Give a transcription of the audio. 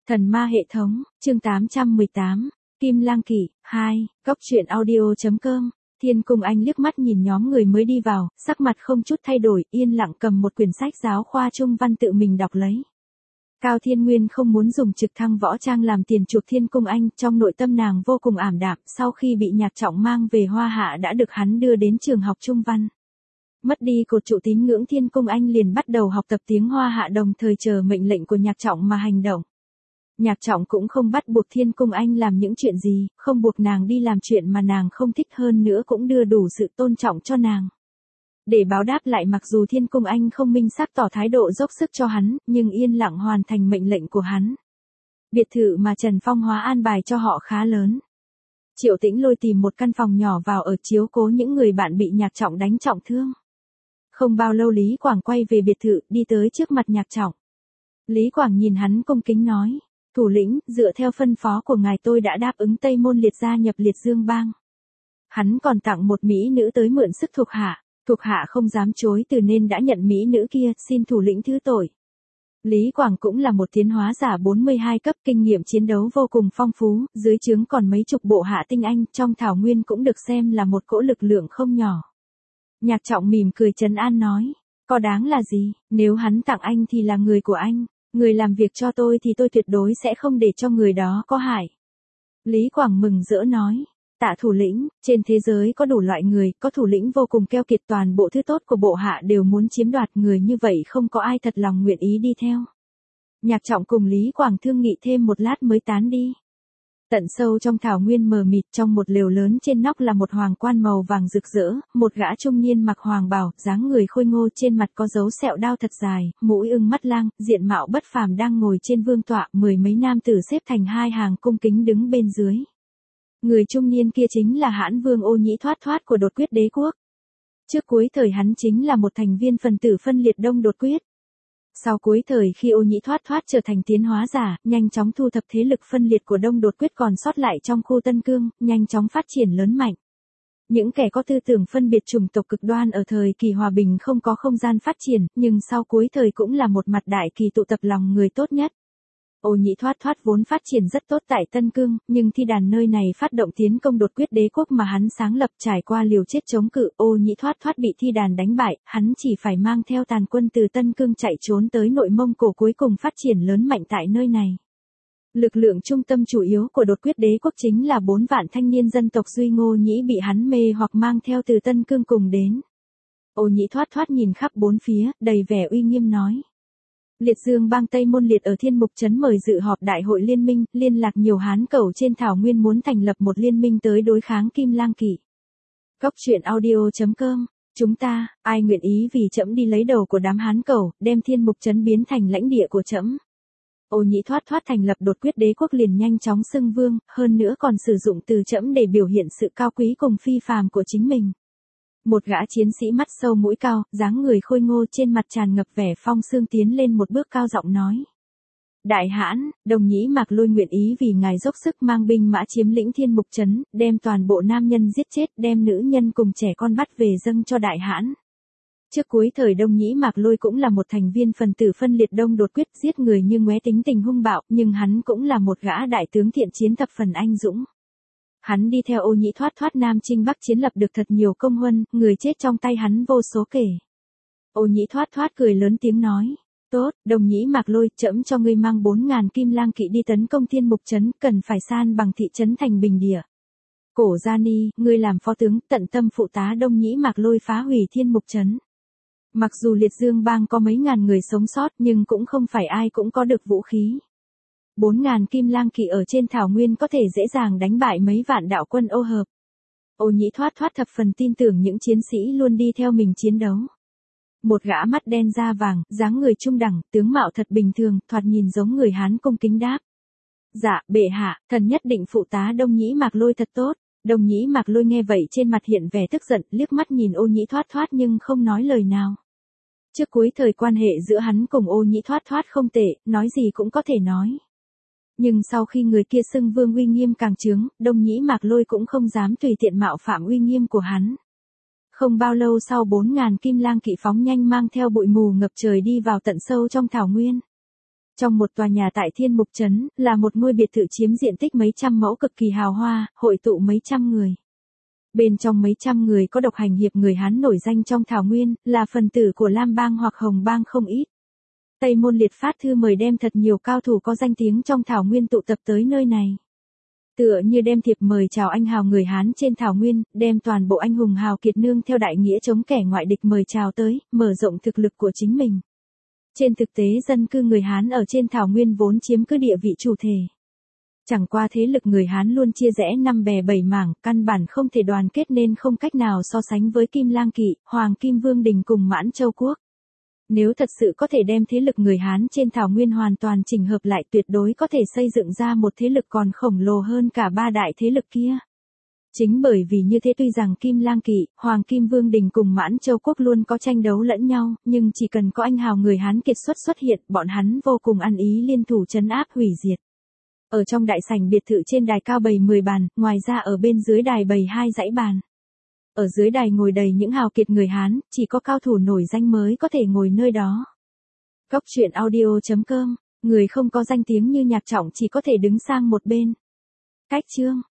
Thần ma hệ thống, chương 818, Kim Lang Kỵ, 2, Cóc truyện audio.com. Thiên Cung Anh liếc mắt nhìn nhóm người mới đi vào, sắc mặt không chút thay đổi, yên lặng cầm một quyển sách giáo khoa trung văn tự mình đọc lấy. Cao Thiên Nguyên không muốn dùng trực thăng võ trang làm tiền chuộc Thiên Cung Anh, trong nội tâm nàng vô cùng ảm đạm, sau khi bị Nhạc Trọng mang về Hoa Hạ đã được hắn đưa đến trường học trung văn. Mất đi cột trụ tín ngưỡng, Thiên Cung Anh liền bắt đầu học tập tiếng Hoa Hạ, đồng thời chờ mệnh lệnh của Nhạc Trọng mà hành động. Nhạc Trọng cũng không bắt buộc Thiên Cung Anh làm những chuyện gì, không buộc nàng đi làm chuyện mà nàng không thích, hơn nữa cũng đưa đủ sự tôn trọng cho nàng. Để báo đáp lại, mặc dù Thiên Cung Anh không minh xác tỏ thái độ dốc sức cho hắn, nhưng yên lặng hoàn thành mệnh lệnh của hắn. Biệt thự mà Trần Phong Hóa an bài cho họ khá lớn. Triệu Tĩnh Lôi tìm một căn phòng nhỏ vào ở, chiếu cố những người bạn bị Nhạc Trọng đánh trọng thương. Không bao lâu Lý Quảng quay về biệt thự, đi tới trước mặt Nhạc Trọng. Lý Quảng nhìn hắn cung kính nói: "Thủ lĩnh, dựa theo phân phó của ngài tôi đã đáp ứng Tây Môn Liệt gia nhập Liệt Dương bang." Hắn còn tặng một mỹ nữ tới mượn sức thuộc hạ không dám chối từ nên đã nhận mỹ nữ kia, xin thủ lĩnh thứ tội. Lý Quảng cũng là một tiến hóa giả 42 cấp, kinh nghiệm chiến đấu vô cùng phong phú, dưới trướng còn mấy chục bộ hạ tinh anh, trong thảo nguyên cũng được xem là một cỗ lực lượng không nhỏ. Nhạc Trọng mỉm cười trấn an nói: "Có đáng là gì, nếu hắn tặng anh thì là người của anh. Người làm việc cho tôi thì tôi tuyệt đối sẽ không để cho người đó có hại." Lý Quảng mừng rỡ nói: "Tạ thủ lĩnh, trên thế giới có đủ loại người, có thủ lĩnh vô cùng keo kiệt, toàn bộ thứ tốt của bộ hạ đều muốn chiếm đoạt, người như vậy không có ai thật lòng nguyện ý đi theo." Nhạc Trọng cùng Lý Quảng thương nghị thêm một lát mới tán đi. Tận sâu trong thảo nguyên mờ mịt, trong một lều lớn trên nóc là một hoàng quan màu vàng rực rỡ, một gã trung niên mặc hoàng bào, dáng người khôi ngô, trên mặt có dấu sẹo đao thật dài, mũi ưng mắt lang, diện mạo bất phàm đang ngồi trên vương tọa, mười mấy nam tử xếp thành hai hàng cung kính đứng bên dưới. Người trung niên kia chính là Hãn Vương Ô Nhĩ Thoát Thoát của Đột Quyết Đế quốc. Trước cuối thời hắn chính là một thành viên phần tử phân liệt Đông Đột Quyết. Sau cuối thời, khi Ô Nhĩ Thoát Thoát trở thành tiến hóa giả, nhanh chóng thu thập thế lực phân liệt của Đông Đột Quyết còn sót lại trong khu Tân Cương, nhanh chóng phát triển lớn mạnh. Những kẻ có tư tưởng phân biệt chủng tộc cực đoan ở thời kỳ hòa bình không có không gian phát triển, nhưng sau cuối thời cũng là một mặt đại kỳ tụ tập lòng người tốt nhất. Ô Nhĩ Thoát Thoát vốn phát triển rất tốt tại Tân Cương, nhưng thi đàn nơi này phát động tiến công Đột Quyết Đế quốc mà hắn sáng lập, trải qua liều chết chống cự, Ô Nhĩ Thoát Thoát bị thi đàn đánh bại, hắn chỉ phải mang theo tàn quân từ Tân Cương chạy trốn tới Nội Mông Cổ, cuối cùng phát triển lớn mạnh tại nơi này. Lực lượng trung tâm chủ yếu của Đột Quyết Đế quốc chính là 4 vạn thanh niên dân tộc Duy Ngô Nhĩ bị hắn mê hoặc mang theo từ Tân Cương cùng đến. Ô Nhĩ Thoát Thoát nhìn khắp bốn phía, đầy vẻ uy nghiêm nói: "Liệt Dương bang Tây Môn Liệt ở Thiên Mục Trấn mời dự họp đại hội liên minh, liên lạc nhiều Hán Cẩu trên thảo nguyên muốn thành lập một liên minh tới đối kháng Kim Lang Kỵ." Cóc truyện audio.com. "Chúng ta, ai nguyện ý vì trẫm đi lấy đầu của đám Hán Cẩu, đem Thiên Mục Trấn biến thành lãnh địa của trẫm." Ô Nhĩ Thoát Thoát thành lập Đột Quyết Đế quốc liền nhanh chóng xưng vương, hơn nữa còn sử dụng từ trẫm để biểu hiện sự cao quý cùng phi phàm của chính mình. Một gã chiến sĩ mắt sâu mũi cao, dáng người khôi ngô, trên mặt tràn ngập vẻ phong sương, tiến lên một bước cao giọng nói: "Đại hãn, Đồng Nhĩ Mạc Lôi nguyện ý vì ngài dốc sức mang binh mã chiếm lĩnh Thiên Mục Trấn, đem toàn bộ nam nhân giết chết, đem nữ nhân cùng trẻ con bắt về dâng cho đại hãn." Trước cuối thời Đồng Nhĩ Mạc Lôi cũng là một thành viên phần tử phân liệt Đông Đột Quyết, giết người như ngoé, tính tình hung bạo, nhưng hắn cũng là một gã đại tướng thiện chiến thập phần anh dũng. Hắn đi theo Ô Nhĩ Thoát Thoát Nam chinh Bắc chiến, lập được thật nhiều công huân, người chết trong tay hắn vô số kể. Ô Nhĩ Thoát Thoát cười lớn tiếng nói: "Tốt, Đồng Nhĩ Mạc Lôi, trẫm cho ngươi mang 4.000 Kim Lang Kỵ đi tấn công Thiên Mục Trấn, cần phải san bằng thị trấn thành bình địa. Cổ Gia Ni, ngươi làm phó tướng, tận tâm phụ tá Đồng Nhĩ Mạc Lôi phá hủy Thiên Mục Trấn." Mặc dù Liệt Dương bang có mấy ngàn người sống sót, nhưng cũng không phải ai cũng có được vũ khí. 4.000 Kim Lang Kỵ ở trên thảo nguyên có thể dễ dàng đánh bại mấy vạn đạo quân Ô Hợp. Ô Nhĩ Thoát Thoát thập phần tin tưởng những chiến sĩ luôn đi theo mình chiến đấu. Một gã mắt đen da vàng, dáng người trung đẳng, tướng mạo thật bình thường, thoạt nhìn giống người Hán, cung kính đáp: "Dạ, bệ hạ, thần nhất định phụ tá Đồng Nhĩ Mạc Lôi thật tốt." Đồng Nhĩ Mạc Lôi nghe vậy trên mặt hiện vẻ tức giận, liếc mắt nhìn Ô Nhĩ Thoát Thoát nhưng không nói lời nào. Trước cuối thời quan hệ giữa hắn cùng Ô Nhĩ Thoát Thoát không tệ, nói gì cũng có thể nói. Nhưng sau khi người kia xưng vương uy nghiêm càng trướng, Đồng Nhĩ Mạc Lôi cũng không dám tùy tiện mạo phạm uy nghiêm của hắn. Không bao lâu sau 4.000 Kim Lang Kỵ phóng nhanh mang theo bụi mù ngập trời đi vào tận sâu trong thảo nguyên. Trong một tòa nhà tại Thiên Mục Trấn, là một ngôi biệt thự chiếm diện tích mấy trăm mẫu cực kỳ hào hoa, hội tụ mấy trăm người. Bên trong mấy trăm người có độc hành hiệp người Hán nổi danh trong Thảo Nguyên, là phần tử của Lam Bang hoặc Hồng Bang không ít. Tây Môn Liệt phát thư mời đem thật nhiều cao thủ có danh tiếng trong Thảo Nguyên tụ tập tới nơi này. Tựa như đem thiệp mời chào anh hào người Hán trên Thảo Nguyên, đem toàn bộ anh hùng hào kiệt nương theo đại nghĩa chống kẻ ngoại địch mời chào tới, mở rộng thực lực của chính mình. Trên thực tế dân cư người Hán ở trên Thảo Nguyên vốn chiếm cứ địa vị chủ thể. Chẳng qua thế lực người Hán luôn chia rẽ năm bè bảy mảng, căn bản không thể đoàn kết nên không cách nào so sánh với Kim Lang Kỵ, Hoàng Kim Vương Đình cùng Mãn Châu Quốc. Nếu thật sự có thể đem thế lực người Hán trên Thảo Nguyên hoàn toàn chỉnh hợp lại tuyệt đối có thể xây dựng ra một thế lực còn khổng lồ hơn cả ba đại thế lực kia. Chính bởi vì như thế tuy rằng Kim Lang Kỵ, Hoàng Kim Vương Đình cùng Mãn Châu Quốc luôn có tranh đấu lẫn nhau, nhưng chỉ cần có anh hào người Hán kiệt xuất hiện, bọn hắn vô cùng ăn ý liên thủ trấn áp hủy diệt. Ở trong đại sảnh biệt thự trên đài cao bày 10 bàn, ngoài ra ở bên dưới đài bày 2 dãy bàn. Ở dưới đài ngồi đầy những hào kiệt người Hán, chỉ có cao thủ nổi danh mới có thể ngồi nơi đó. Góc truyện audio.com, người không có danh tiếng như Nhạc Trọng chỉ có thể đứng sang một bên. Cách chương